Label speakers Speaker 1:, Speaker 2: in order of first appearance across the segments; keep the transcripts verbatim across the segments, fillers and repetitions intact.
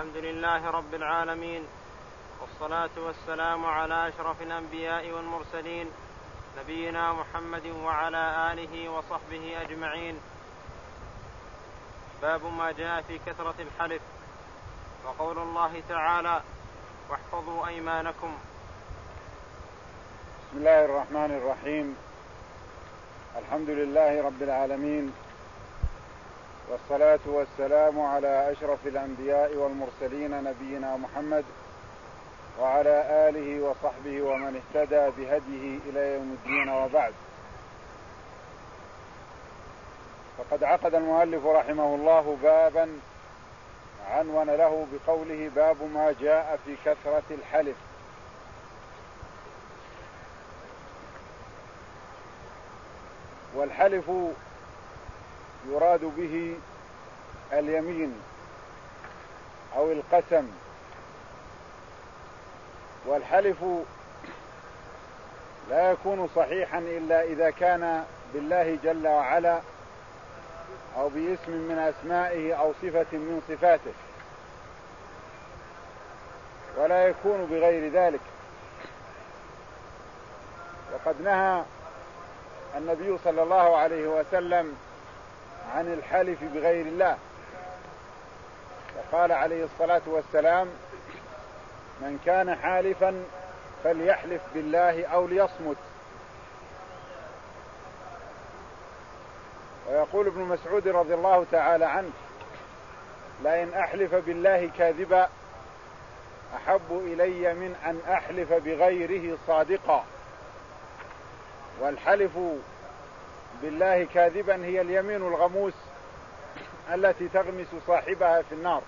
Speaker 1: الحمد لله رب العالمين، والصلاة والسلام على أشرف الأنبياء والمرسلين، نبينا محمد وعلى آله وصحبه أجمعين. باب ما جاء في كثرة الحلف، وقول الله تعالى: واحفظوا أيمانكم.
Speaker 2: بسم الله الرحمن الرحيم. الحمد لله رب العالمين، والصلاة والسلام على أشرف الأنبياء والمرسلين نبينا محمد وعلى آله وصحبه ومن اهتدى بهديه إلى يوم الدين، وبعد. فقد عقد المؤلف رحمه الله بابا عنون له بقوله: باب ما جاء في كثرة الحلف. والحلف يراد به اليمين أو القسم، والحلف لا يكون صحيحا إلا إذا كان بالله جل وعلا أو باسم من أسمائه أو صفة من صفاته، ولا يكون بغير ذلك. وقد نهى النبي صلى الله عليه وسلم عن الحلف بغير الله، وقال عليه الصلاة والسلام: من كان حالفا فليحلف بالله أو ليصمت. ويقول ابن مسعود رضي الله تعالى عنه: لئن أحلف بالله كاذبا أحب إلي من أن أحلف بغيره صادقا. والحلف بالله كاذبا هي اليمين الغموس التي تغمس صاحبها في النار.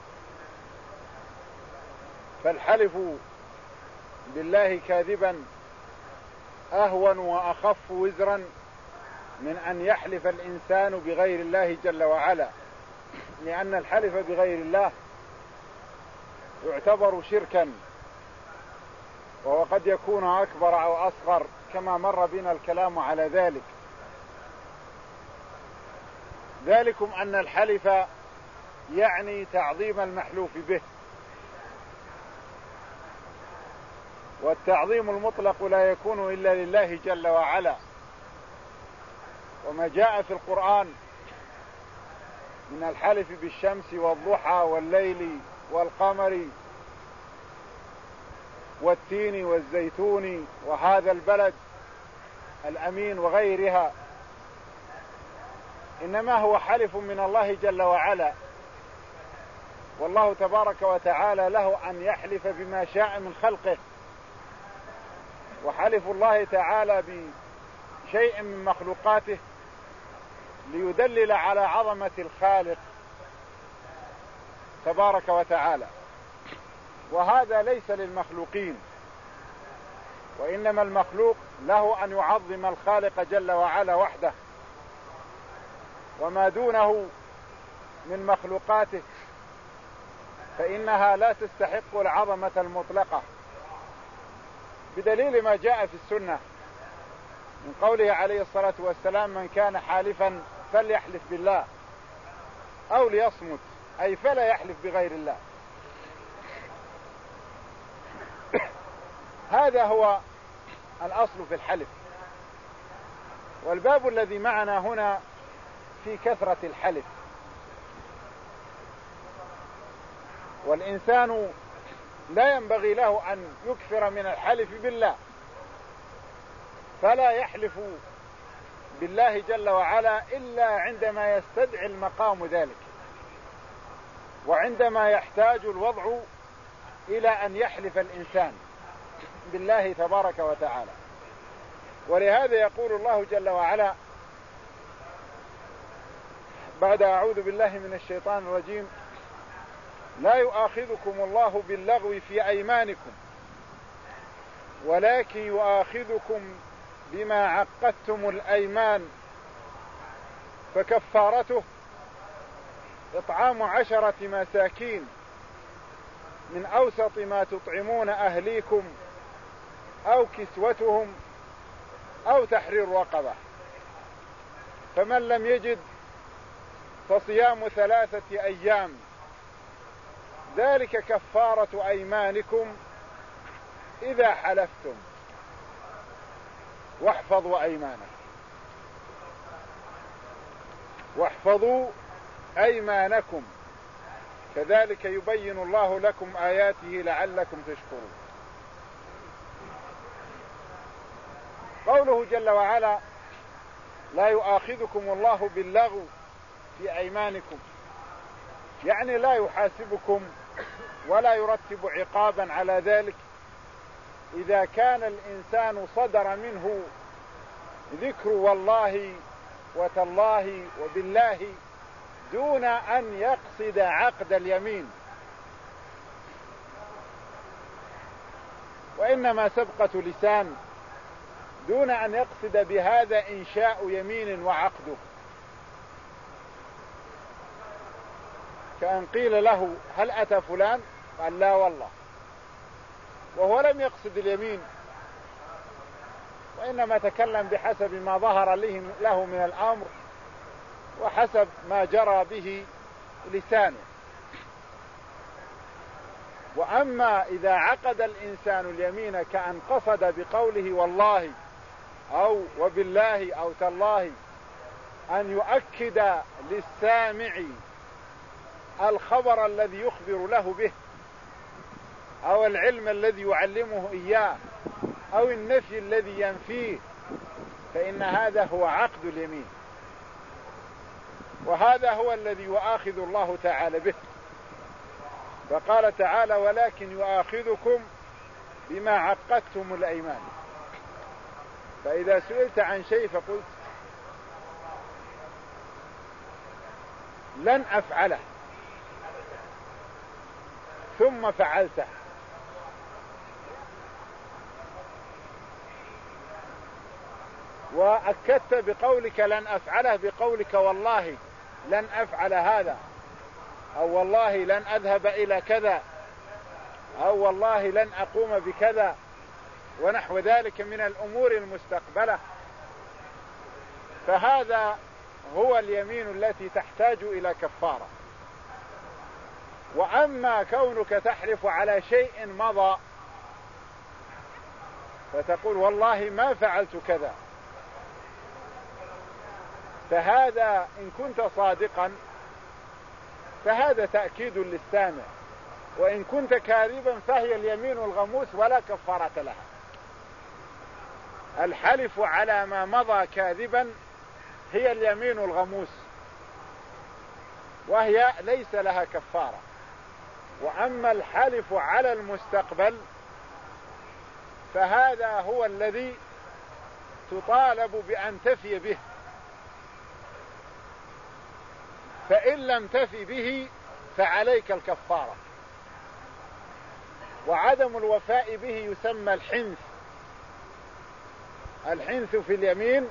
Speaker 2: فالحلف بالله كاذبا أهون وأخف وزرا من أن يحلف الإنسان بغير الله جل وعلا، لأن الحلف بغير الله يعتبر شركا، وهو قد يكون أكبر أو أصغر، كما مر بنا الكلام على ذلك. ذلكم أن الحلف يعني تعظيم المحلوف به، والتعظيم المطلق لا يكون إلا لله جل وعلا. وما جاء في القرآن من الحلف بالشمس والضحى والليل والقمر والتين والزيتون وهذا البلد الأمين وغيرها، إنما هو حلف من الله جل وعلا، والله تبارك وتعالى له أن يحلف بما شاء من خلقه. وحلف الله تعالى بشيء من مخلوقاته ليدلل على عظمة الخالق تبارك وتعالى، وهذا ليس للمخلوقين، وإنما المخلوق له أن يعظم الخالق جل وعلا وحده، وما دونه من مخلوقاته فإنها لا تستحق العظمة المطلقة، بدليل ما جاء في السنة من قوله عليه الصلاة والسلام: من كان حالفا فليحلف بالله أو ليصمت، أي فلا يحلف بغير الله. هذا هو الأصل في الحلف. والباب الذي معنا هنا في كثرة الحلف. والإنسان لا ينبغي له أن يكثر من الحلف بالله، فلا يحلف بالله جل وعلا إلا عندما يستدعي المقام ذلك، وعندما يحتاج الوضع إلى أن يحلف الإنسان بالله تبارك وتعالى. ولهذا يقول الله جل وعلا بعد أعوذ بالله من الشيطان الرجيم: لا يؤاخذكم الله باللغو في أيمانكم ولكن يؤاخذكم بما عقدتم الأيمان فكفارته إطعام عشرة مساكين من أوسط ما تطعمون أهليكم أو كسوتهم أو تحرير رقبة، فمن لم يجد فصيام ثلاثة أيام ذلك كفارة أيمانكم إذا حلفتم واحفظوا أيمانكم واحفظوا أيمانكم كذلك يبين الله لكم آياته لعلكم تشكرون. قوله جل وعلا لا يؤاخذكم الله باللغو في أيمانكم، يعني لا يحاسبكم ولا يرتب عقابا على ذلك إذا كان الإنسان صدر منه ذكر والله وتالله وبالله دون أن يقصد عقد اليمين، وإنما سبقة لسان دون أن يقصد بهذا إنشاء يمين وعقده. كأن قيل له هل أتى فلان؟ قال لا والله، وهو لم يقصد اليمين، وإنما تكلم بحسب ما ظهر له من الأمر وحسب ما جرى به لسانه. وأما إذا عقد الإنسان اليمين كأن قصد بقوله والله أو وبالله أو تالله أن يؤكد للسامع الخبر الذي يخبر له به أو العلم الذي يعلمه إياه أو النفي الذي ينفيه، فإن هذا هو عقد اليمين، وهذا هو الذي يؤاخذ الله تعالى به. فقال تعالى ولكن يؤاخذكم بما عقدتم الأيمان. فإذا سئلت عن شيء فقلت لن أفعله ثم فعلته، وأكدت بقولك لن أفعله بقولك والله لن أفعل هذا، أو والله لن أذهب إلى كذا، أو والله لن أقوم بكذا، ونحو ذلك من الأمور المستقبلة. فهذا هو اليمين التي تحتاج إلى كفارة. وأما كونك تحلف على شيء مضى فتقول والله ما فعلت كذا، فهذا إن كنت صادقا فهذا تأكيد للسامع، وإن كنت كاذبا فهي اليمين الغموس ولا كفارة لها. الحلف على ما مضى كاذبا هي اليمين الغموس، وهي ليس لها كفارة. وأما الحلف على المستقبل فهذا هو الذي تطالب بأن تفي به، فإن لم تفي به فعليك الكفارة. وعدم الوفاء به يسمى الحنث. الحنث في اليمين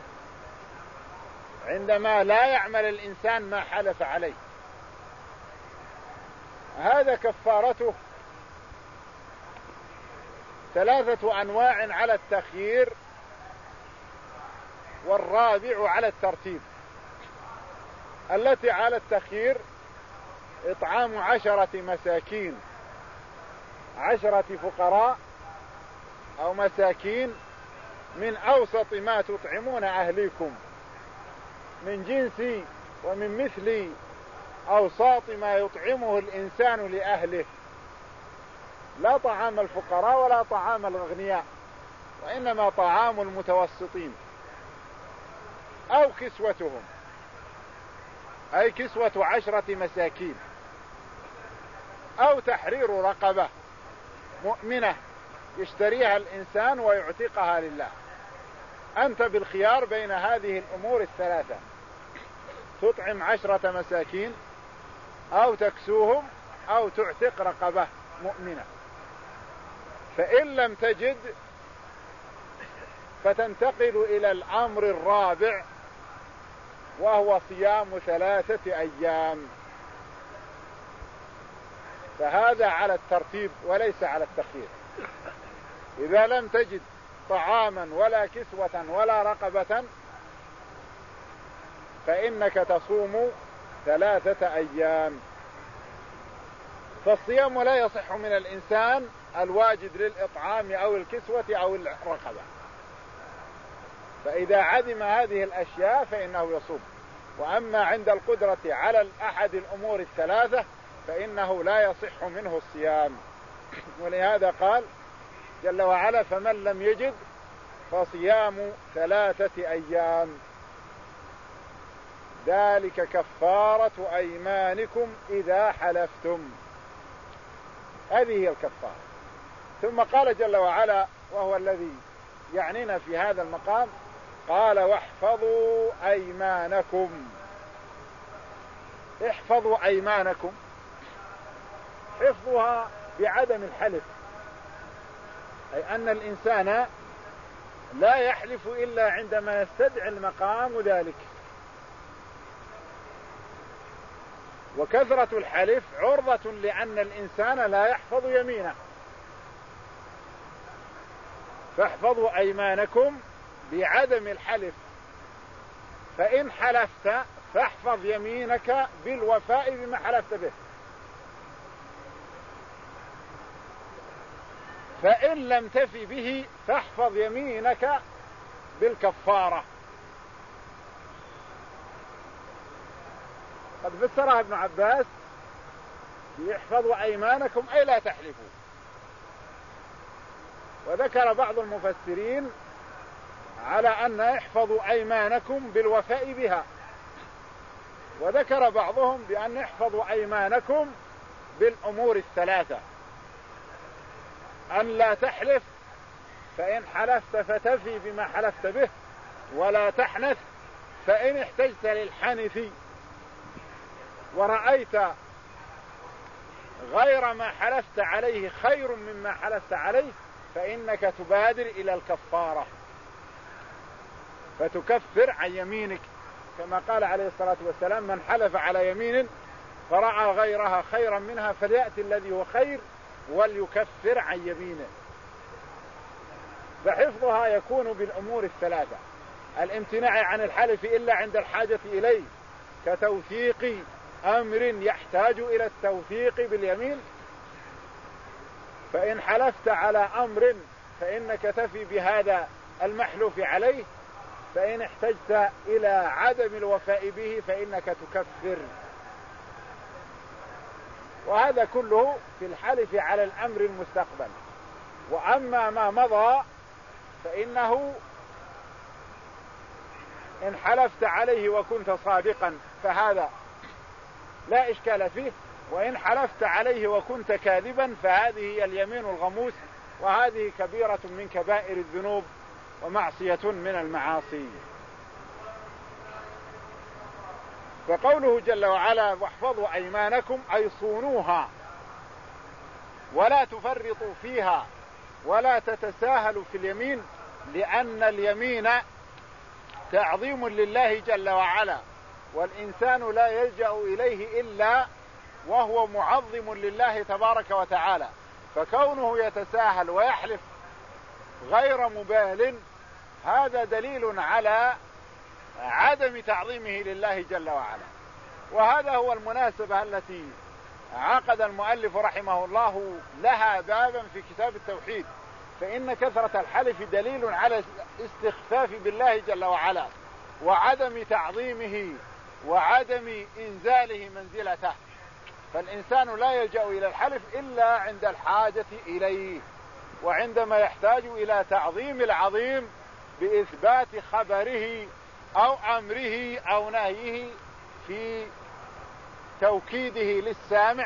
Speaker 2: عندما لا يعمل الإنسان ما حلف عليه، هذا كفارته ثلاثة أنواع على التخيير، والرابع على الترتيب. التي على التخيير إطعام عشرة مساكين، عشرة فقراء أو مساكين من أوسط ما تطعمون أهليكم، من جنس ومن مثل أوساط ما يطعمه الإنسان لأهله، لا طعام الفقراء ولا طعام الأغنياء، وإنما طعام المتوسطين، أو كسوتهم، أي كسوة عشرة مساكين، أو تحرير رقبة مؤمنة يشتريها الإنسان ويعتقها لله. أنت بالخيار بين هذه الأمور الثلاثة، تطعم عشرة مساكين أو تكسوهم أو تعتق رقبة مؤمنة. فإن لم تجد فتنتقل إلى الأمر الرابع، وهو صيام ثلاثة أيام. فهذا على الترتيب وليس على التخيير. إذا لم تجد طعاما ولا كسوة ولا رقبة فإنك تصوم ثلاثة أيام. فالصيام لا يصح من الإنسان الواجد للإطعام أو الكسوة أو الرقبة، فإذا عدم هذه الأشياء فإنه يصوم. وأما عند القدرة على أحد الأمور الثلاثة فإنه لا يصح منه الصيام. ولهذا قال جل وعلا: فمن لم يجد فصيام ثلاثة أيام ذلك كفارة أيمانكم إذا حلفتم. هذه هي الكفارة. ثم قال جل وعلا، وهو الذي يعنينا في هذا المقام، قال: واحفظوا أيمانكم. احفظوا أيمانكم، حفظها بعدم الحلف، أي أن الإنسان لا يحلف إلا عندما يستدعي المقام ذلك. وكثرة الحلف عرضة لأن الإنسان لا يحفظ يمينه. فاحفظوا أيمانكم بعدم الحلف، فإن حلفت فاحفظ يمينك بالوفاء بما حلفت به، فإن لم تفي به فاحفظ يمينك بالكفارة. قد فسرها ابن عباس يحفظوا أيمانكم أي لا تحلفوا. وذكر بعض المفسرين على أن احفظوا أيمانكم بالوفاء بها، وذكر بعضهم بأن احفظوا أيمانكم بالأمور الثلاثة: أن لا تحلف، فإن حلفت فتفي بما حلفت به، ولا تحنث، فإن احتجت للحنث ورأيت غير ما حلفت عليه خير مما حلفت عليه فإنك تبادر إلى الكفارة فتكفر عن يمينك، كما قال عليه الصلاة والسلام: من حلف على يمين فرأى غيرها خيرا منها فليأتي الذي هو خير وليكفر عن يمينه. فحفظها يكون بالأمور الثلاثة: الامتناع عن الحلف إلا عند الحاجة إليه، كتوثيق أمر يحتاج إلى التوثيق باليمين، فإن حلفت على أمر فإنك تفي بهذا المحلوف عليه، فإن احتجت إلى عدم الوفاء به فإنك تكفر. وهذا كله في الحلف على الأمر المستقبل. وأما ما مضى فإنه إن حلفت عليه وكنت صادقا فهذا لا إشكال فيه، وإن حلفت عليه وكنت كاذبا فهذه هي اليمين الغموس، وهذه كبيرة من كبائر الذنوب ومعصية من المعاصي. فقوله جل وعلا: واحفظوا أيمانكم، أي صونوها ولا تفرطوا فيها ولا تتساهلوا في اليمين، لأن اليمين تعظيم لله جل وعلا، والإنسان لا يلجأ إليه إلا وهو معظم لله تبارك وتعالى. فكونه يتساهل ويحلف غير مبال هذا دليل على عدم تعظيمه لله جل وعلا. وهذا هو المناسبة التي عقد المؤلف رحمه الله لها بابا في كتاب التوحيد، فإن كثرة الحلف دليل على استخفاف بالله جل وعلا وعدم تعظيمه وعدم إنزاله منزلته. فالإنسان لا يلجأ إلى الحلف إلا عند الحاجة إليه، وعندما يحتاج إلى تعظيم العظيم بإثبات خبره أو أمره أو نهيه في توكيده للسامع.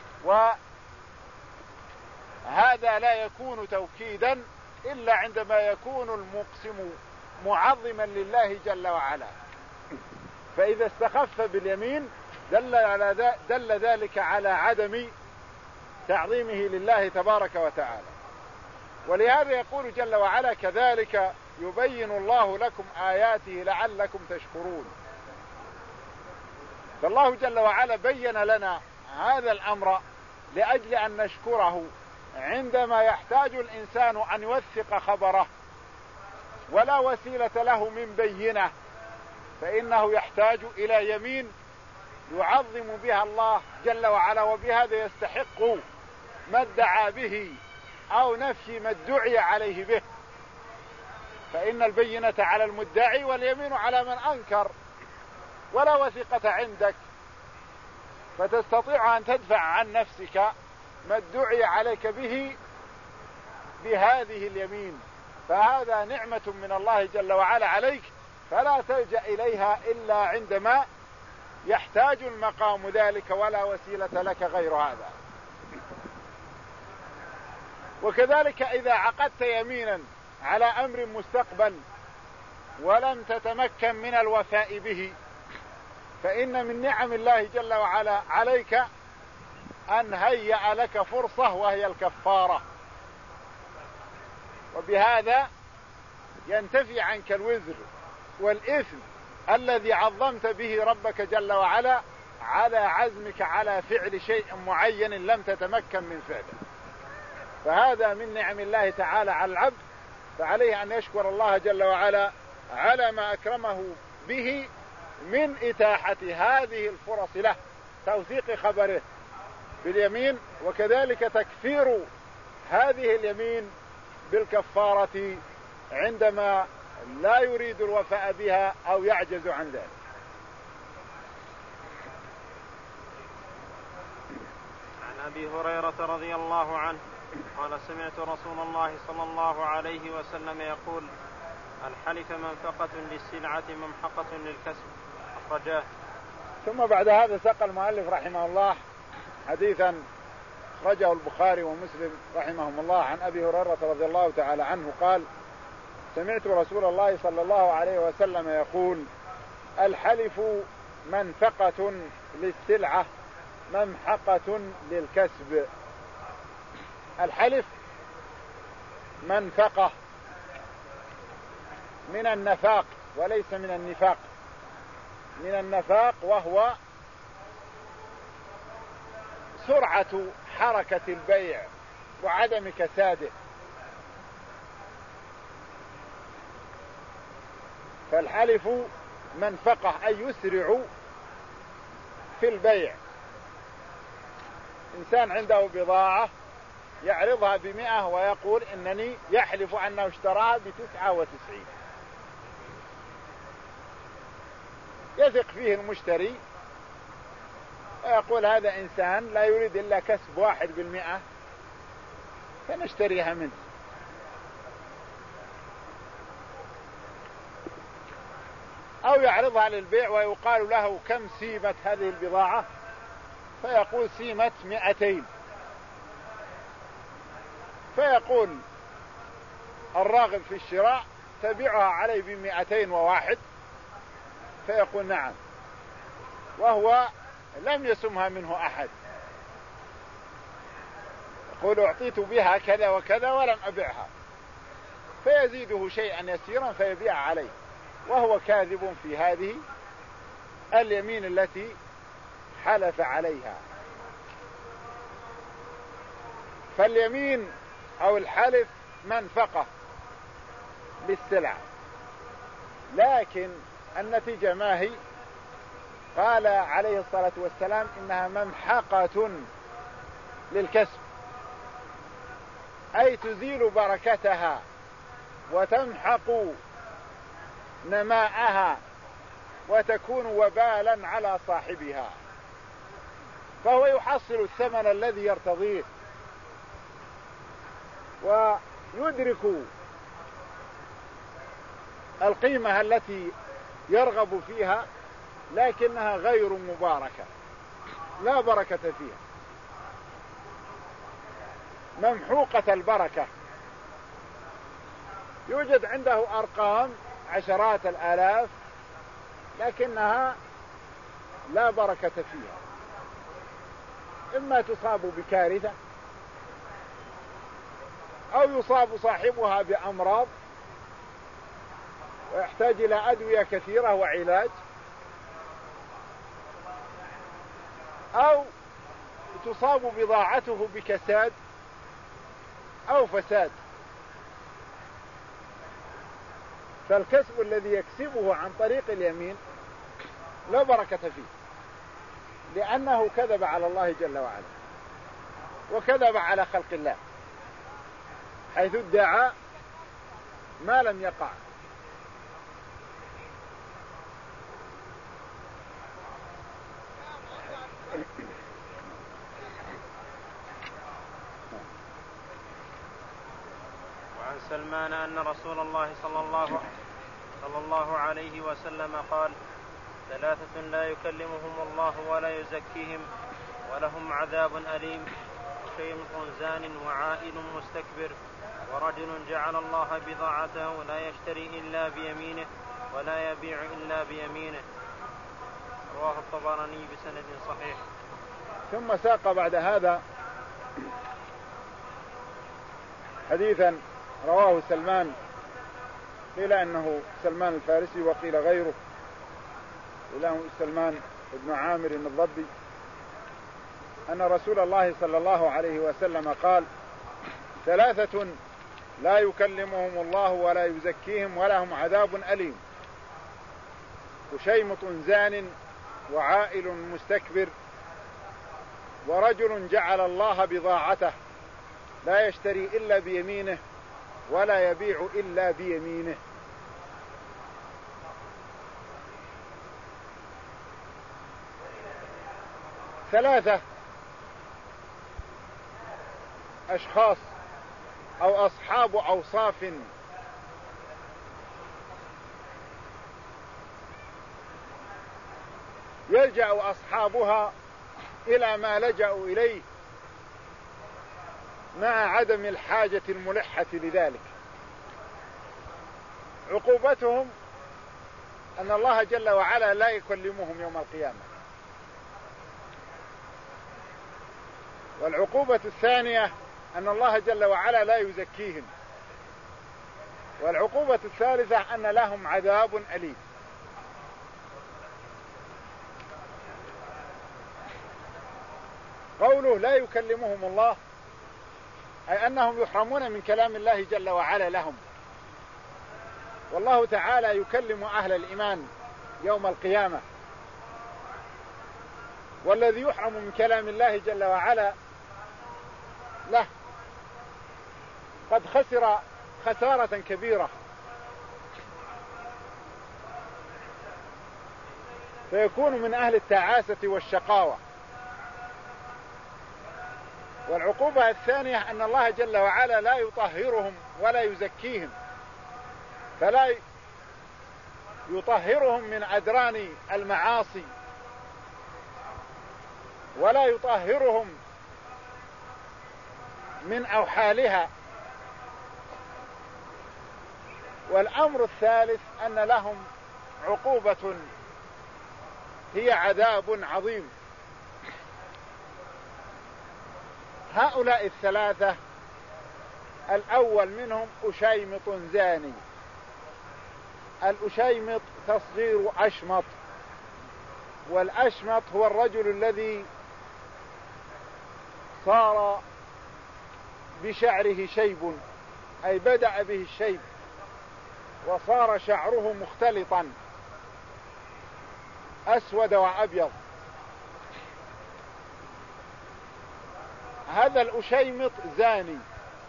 Speaker 2: وهذا لا يكون توكيدا إلا عندما يكون المقسم معظما لله جل وعلا. فإذا استخف باليمين دل, على دل ذلك على عدم تعظيمه لله تبارك وتعالى. ولهذا يقول جل وعلا: كذلك يبين الله لكم آياته لعلكم تشكرون. فالله جل وعلا بين لنا هذا الأمر لأجل أن نشكره عندما يحتاج الإنسان أن يوثق خبره ولا وسيلة له من بينه، فإنه يحتاج إلى يمين يعظم بها الله جل وعلا، وبهذا يستحق ما ادعى به أو نفي ما ادعي عليه به، فإن البينة على المدعي واليمين على من أنكر، ولا وثيقة عندك فتستطيع أن تدفع عن نفسك ما ادعي عليك به بهذه اليمين، فهذا نعمة من الله جل وعلا عليك، فلا تلجأ إليها إلا عندما يحتاج المقام ذلك، ولا وسيلة لك غير هذا. وكذلك إذا عقدت يمينا على أمر مستقبل ولم تتمكن من الوفاء به، فإن من نعم الله جل وعلا عليك أن هيأ لك فرصة وهي الكفارة، وبهذا ينتفي عنك الوزر والإثم الذي عظمت به ربك جل وعلا على عزمك على فعل شيء معين لم تتمكن من فعله. فهذا من نعم الله تعالى على العبد، فعليه أن يشكر الله جل وعلا على ما أكرمه به من إتاحة هذه الفرص له، توثيق خبره باليمين، وكذلك تكفير هذه اليمين بالكفارة عندما لا يريد الوفاء بها أو يعجز عن ذلك.
Speaker 1: عن أبي هريرة رضي الله عنه قال سمعت رسول الله صلى الله عليه وسلم يقول: الحلف منفقة للسلعة ممحقة للكسب، أخرجاه.
Speaker 2: ثم بعد هذا ساق المؤلف رحمه الله حديثا أخرجه البخاري ومسلم رحمهم الله عن أبي هريرة رضي الله تعالى عنه قال: سمعت رسول الله صلى الله عليه وسلم يقول: الحلف منفقة للسلعة ممحقة للكسب. الحلف منفقة من النفاق وليس من النفاق، من النفاق وهو سرعة حركة البيع وعدم كساده. فالحلف منفقة أي يسرع في البيع. إنسان عنده بضاعة يعرضها بمئة ويقول إنني يحلف أنه اشتراها بتسعة وتسعين، يثق فيه المشتري ويقول هذا إنسان لا يريد إلا كسب واحد بالمئة فنشتريها منه. أو يعرضها للبيع ويقال له كم سيمة هذه البضاعة، فيقول سيمة مئتين، فيقول الراغب في الشراء تبيعها عليه بمئتين وواحد، فيقول نعم، وهو لم يسمها منه أحد، يقول أعطيت بها كذا وكذا ولم أبيعها، فيزيده شيئا يسيرا فيبيع عليه، وهو كاذب في هذه اليمين التي حلف عليها. فاليمين أو الحلف منفقة بالسلع، لكن النتيجة ما هي؟ قال عليه الصلاة والسلام إنها ممحقة للكسب، أي تزيل بركتها وتمحق نماءها وتكون وبالا على صاحبها، فهو يحصل الثمن الذي يرتضيه ويدرك القيمة التي يرغب فيها، لكنها غير مباركة، لا بركة فيها، ممحوقة البركة، يوجد عنده أرقام عشرات الآلاف لكنها لا بركة فيها، إما تصاب بكارثة أو يصاب صاحبها بأمراض ويحتاج إلى أدوية كثيرة وعلاج، أو تصاب بضاعته بكساد أو فساد. فالكسب الذي يكسبه عن طريق اليمين لا بركة فيه، لأنه كذب على الله جل وعلا وكذب على خلق الله، حيث ادعى ما لم يقع.
Speaker 1: وعن سلمان أن رسول الله صلى الله, صلى الله عليه وسلم قال: ثلاثة لا يكلمهم الله ولا يزكيهم ولهم عذاب أليم: شيخ زان وعائل مستكبر ورجل جعل الله بضاعته لا يشتري إلا بيمينه ولا يبيع إلا بيمينه. رواه الطبراني بسند صحيح.
Speaker 2: ثم ساق بعد هذا حديثا رواه سلمان، قيل أنه سلمان الفارسي وقيل غيره، إله سلمان بن عامر الضبي، أن رسول الله صلى الله عليه وسلم قال: ثلاثة لا يكلمهم الله ولا يزكيهم ولهم عذاب أليم: وشيمط زان وعائل مستكبر ورجل جعل الله بضاعته لا يشتري إلا بيمينه ولا يبيع إلا بيمينه. ثلاثة أشخاص أو أصحاب أوصاف يلجأ أصحابها إلى ما لجأوا إليه مع عدم الحاجة الملحة لذلك. عقوبتهم أن الله جل وعلا لا يكلمهم يوم القيامة. والعقوبة الثانية أن الله جل وعلا لا يزكيهم. والعقوبة الثالثة أن لهم عذاب أليم. قوله لا يكلمهم الله أي أنهم يحرمون من كلام الله جل وعلا لهم، والله تعالى يكلم أهل الإيمان يوم القيامة. والذي يحرم من كلام الله جل وعلا له قد خسر خسارة كبيرة، فيكون من أهل التعاسة والشقاوة. والعقوبة الثانية أن الله جل وعلا لا يطهرهم ولا يزكيهم، فلا يطهرهم من أدران المعاصي ولا يطهرهم من أوحالها. والأمر الثالث أن لهم عقوبة هي عذاب عظيم. هؤلاء الثلاثة الأول منهم أشيمط زاني. الأشيمط تصغير أشمط، والأشمط هو الرجل الذي صار بشعره شيب، أي بدأ به الشيب وصار شعره مختلطا أسود وأبيض. هذا الأشيمط زاني،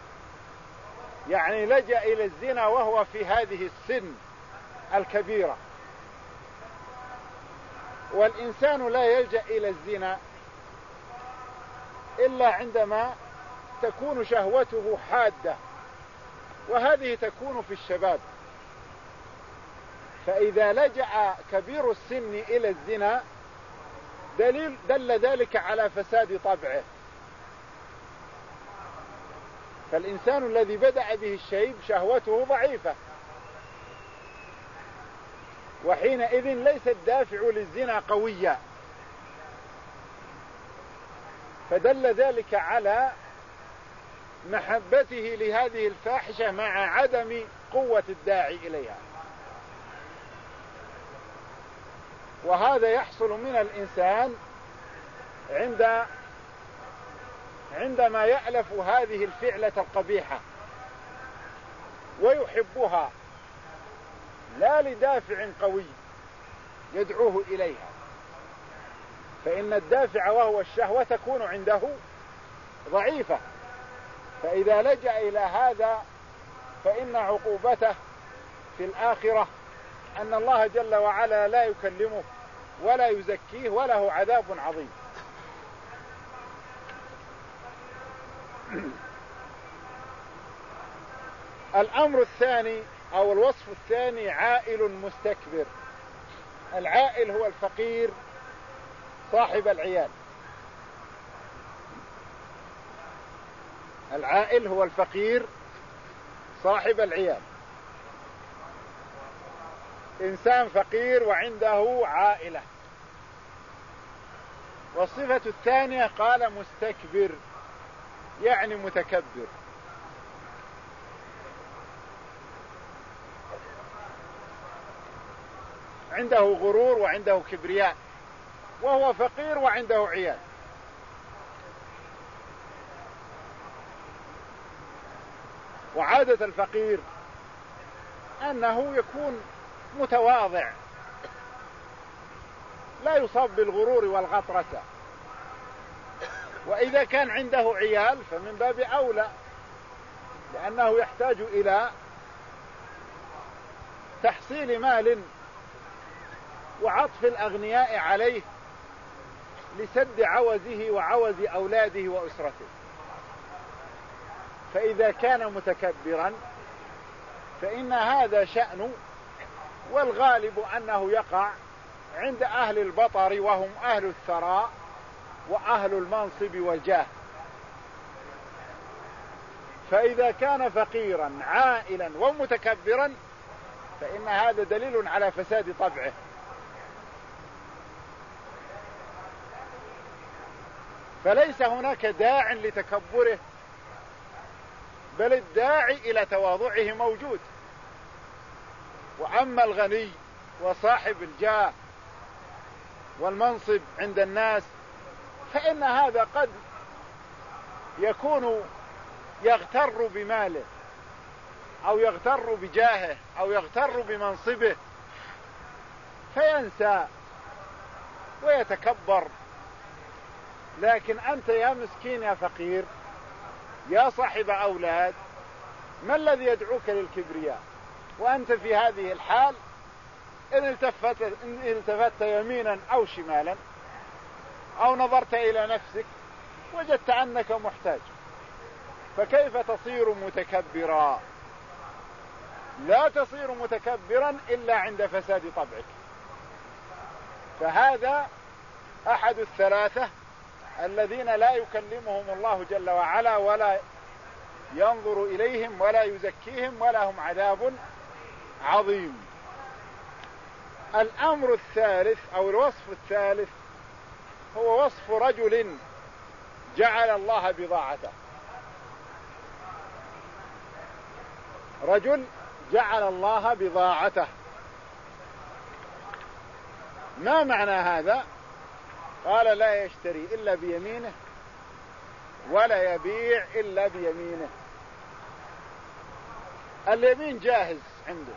Speaker 2: يعني لجأ إلى الزنا وهو في هذه السن الكبيرة. والإنسان لا يلجأ إلى الزنا إلا عندما تكون شهوته حادة، وهذه تكون في الشباب. فإذا لجأ كبير السن إلى الزنا دليل دل ذلك على فساد طبعه. فالإنسان الذي بدأ به الشيب شهوته ضعيفة، وحينئذ ليس الدافع للزنا قويا، فدل ذلك على محبته لهذه الفاحشة مع عدم قوة الداعي إليها. وهذا يحصل من الإنسان عند عندما يألف هذه الفعلة القبيحة ويحبها، لا لدافع قوي يدعوه إليها، فإن الدافع وهو الشهوة تكون عنده ضعيفة، فإذا لجأ إلى هذا فإن عقوبته في الآخرة أن الله جل وعلا لا يكلمه ولا يزكيه وله عذاب عظيم. الأمر الثاني أو الوصف الثاني عائل مستكبر. العائل هو الفقير صاحب العيال. العائل هو الفقير صاحب العيال، إنسان فقير وعنده عائلة. والصفة الثانية قال مستكبر، يعني متكبر. عنده غرور وعنده كبرياء، وهو فقير وعنده عيال. وعادة الفقير أنه يكون متواضع، لا يصاب بالغرور والغطرسة. وإذا كان عنده عيال فمن باب أولى، لأنه يحتاج إلى تحصيل مال وعطف الأغنياء عليه لسد عوزه وعوز أولاده وأسرته. فإذا كان متكبرا فإن هذا شأنه، والغالب أنه يقع عند أهل البطر وهم أهل الثراء وأهل المنصب والجاه. فإذا كان فقيرا عائلا ومتكبرا فإن هذا دليل على فساد طبعه. فليس هناك داع لتكبره، بل الداعي إلى تواضعه موجود. وأما الغني وصاحب الجاه والمنصب عند الناس فإن هذا قد يكون يغتر بماله أو يغتر بجاهه أو يغتر بمنصبه فينسى ويتكبر. لكن أنت يا مسكين يا فقير يا صاحب أولاد، ما الذي يدعوك للكبرياء وأنت في هذه الحال؟ إن التفت, إن التفت يمينا أو شمالا أو نظرت إلى نفسك وجدت أنك محتاج، فكيف تصير متكبرا؟ لا تصير متكبرا إلا عند فساد طبعك. فهذا أحد الثلاثة الذين لا يكلمهم الله جل وعلا ولا ينظر إليهم ولا يزكيهم ولهم عذاب عظيم. الأمر الثالث أو الوصف الثالث هو وصف رجل جعل الله بضاعته. رجل جعل الله بضاعته. ما معنى هذا؟ قال لا يشتري إلا بيمينه ولا يبيع إلا بيمينه. اليمين جاهز عنده،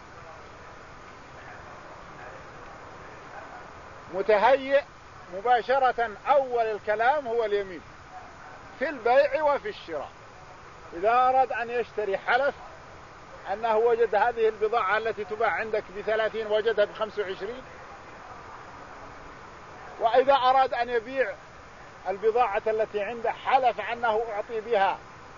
Speaker 2: متهيئ مباشرة. أول الكلام هو اليمين في البيع وفي الشراء. إذا أراد أن يشتري حلف أنه وجد هذه البضاعة التي تباع عندك بثلاثين وجدها بخمس وعشرين، وإذا أراد أن يبيع البضاعة التي عنده حلف أنه أعطي بها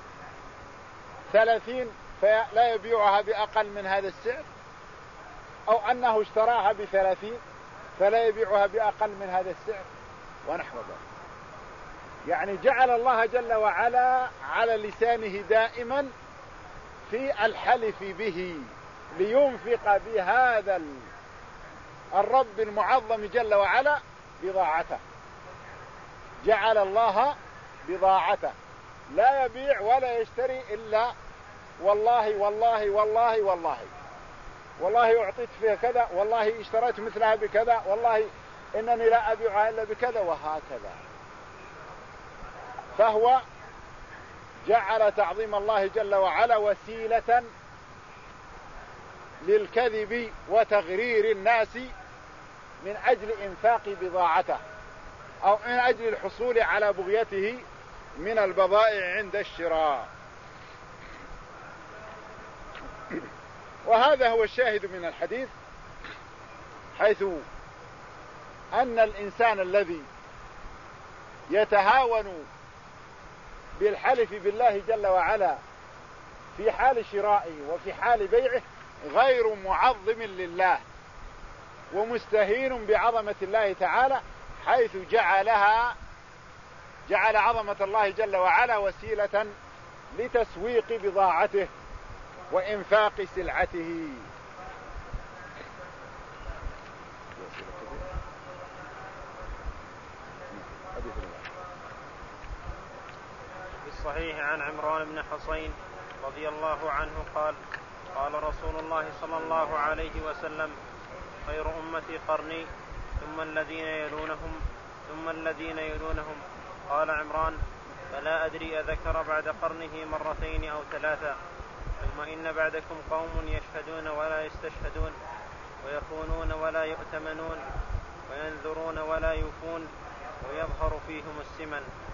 Speaker 2: ثلاثين فلا يبيعها بأقل من هذا السعر، أو أنه اشتراها بثلاثين فلا يبيعها بأقل من هذا السعر ونحو ذلك. يعني جعل الله جل وعلا على لسانه دائما في الحلف به لينفق بهذا الرب المعظم جل وعلا بضاعته. جعل الله بضاعته، لا يبيع ولا يشتري إلا والله والله والله والله والله أعطيت فيها كذا، والله اشتريت مثلها بكذا، والله إنني لا أبيعها إلا بكذا، وهكذا. فهو جعل تعظيم الله جل وعلا وسيلة للكذب وتغرير الناس من أجل إنفاق بضاعته. أو من أجل الحصول على بغيته من البضائع عند الشراء. وهذا هو الشاهد من الحديث، حيث أن الإنسان الذي يتهاون بالحلف بالله جل وعلا في حال شرائه وفي حال بيعه غير معظم لله ومستهين بعظمة الله تعالى، حيث جعلها جعل عظمة الله جل وعلا وسيلة لتسويق بضاعته وإنفاق سلعته.
Speaker 1: في الصحيح عن عمران بن حصين رضي الله عنه قال: قال رسول الله صلى الله عليه وسلم: خير أمتي قرني ثم الذين يلونهم ثم الذين يلونهم. قال عمران: فلا أدري أذكر بعد قرنه مرتين أو ثلاثة. ثم إن بعدكم قوم يشهدون ولا يستشهدون، ويخونون ولا يؤتمنون، وينذرون ولا يوفون، ويظهر فيهم السمن.